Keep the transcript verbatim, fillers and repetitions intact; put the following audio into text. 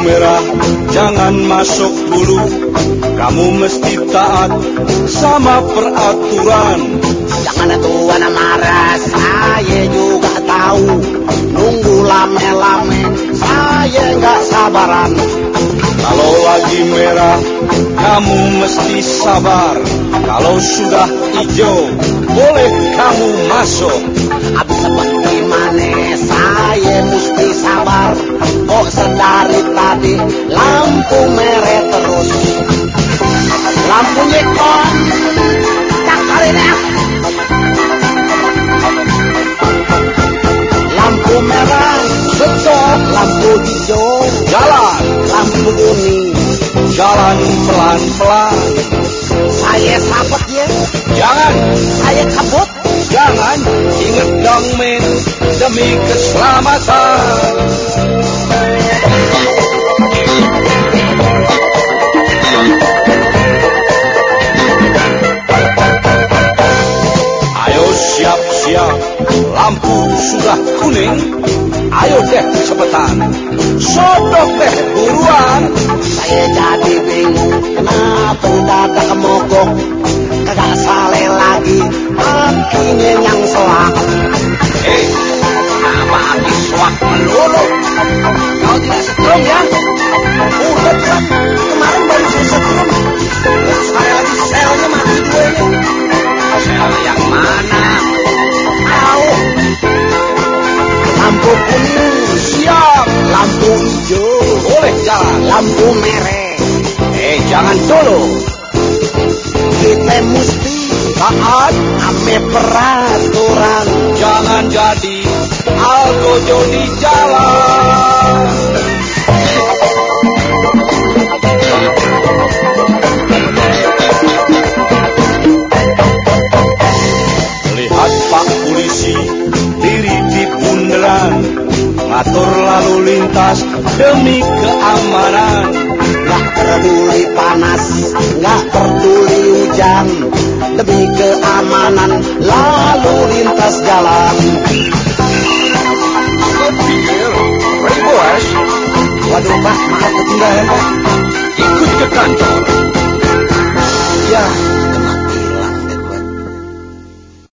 merah, jangan masuk dulu. Kamu mesti taat sama peraturan. Jangan tuan marah, saya juga tahu. Nunggu lame-lame, saya nggak sabaran. Kalau lagi merah, kamu mesti sabar. Kalau sudah hijau, boleh kamu masuk. Habis seperti mana saya mesti sabar. Kok sedari tadi lampu merah terus. Lampu nyekon, tak kali dah. Lampu merah, stop. Lampu hijau, Jalan, lampu kuning, jalan pelan-pelan. saya sabet ya. Jangan, Saya kabut. jangan, ingat dong men, demi keselamatan. Ayo siap-siap, lampu sudah kuning. Ayo deh cepetan, sodok deh buruan. Saya jadi bingung, kenapa dadak mogok. Kagak saleh lagi, akhirnya yang soak. Hei, kenapa hati soak melulu? Kau tidak setrum ya? Udah kan, kemarin baru saya setrum. Saya lagi selnya mati duanya. Sel yang mana? Tahu. Lampu kuning, Siap, lampu hijau, boleh jalan. lampu merah. Eh, jangan dulu. Kita mesti Taat, ame peraturan. jangan jadi algojo di jalan. Lihat Pak Polisi, diri di bundaran, ngatur lalu lintas demi keamanan. Gak peduli panas, gak peduli hujan, demi keamanan lalu lintas jalan. Kecil, ready boys, Waduh Pak, maaf ketinggalan Pak. ikut ke kantor. Ya,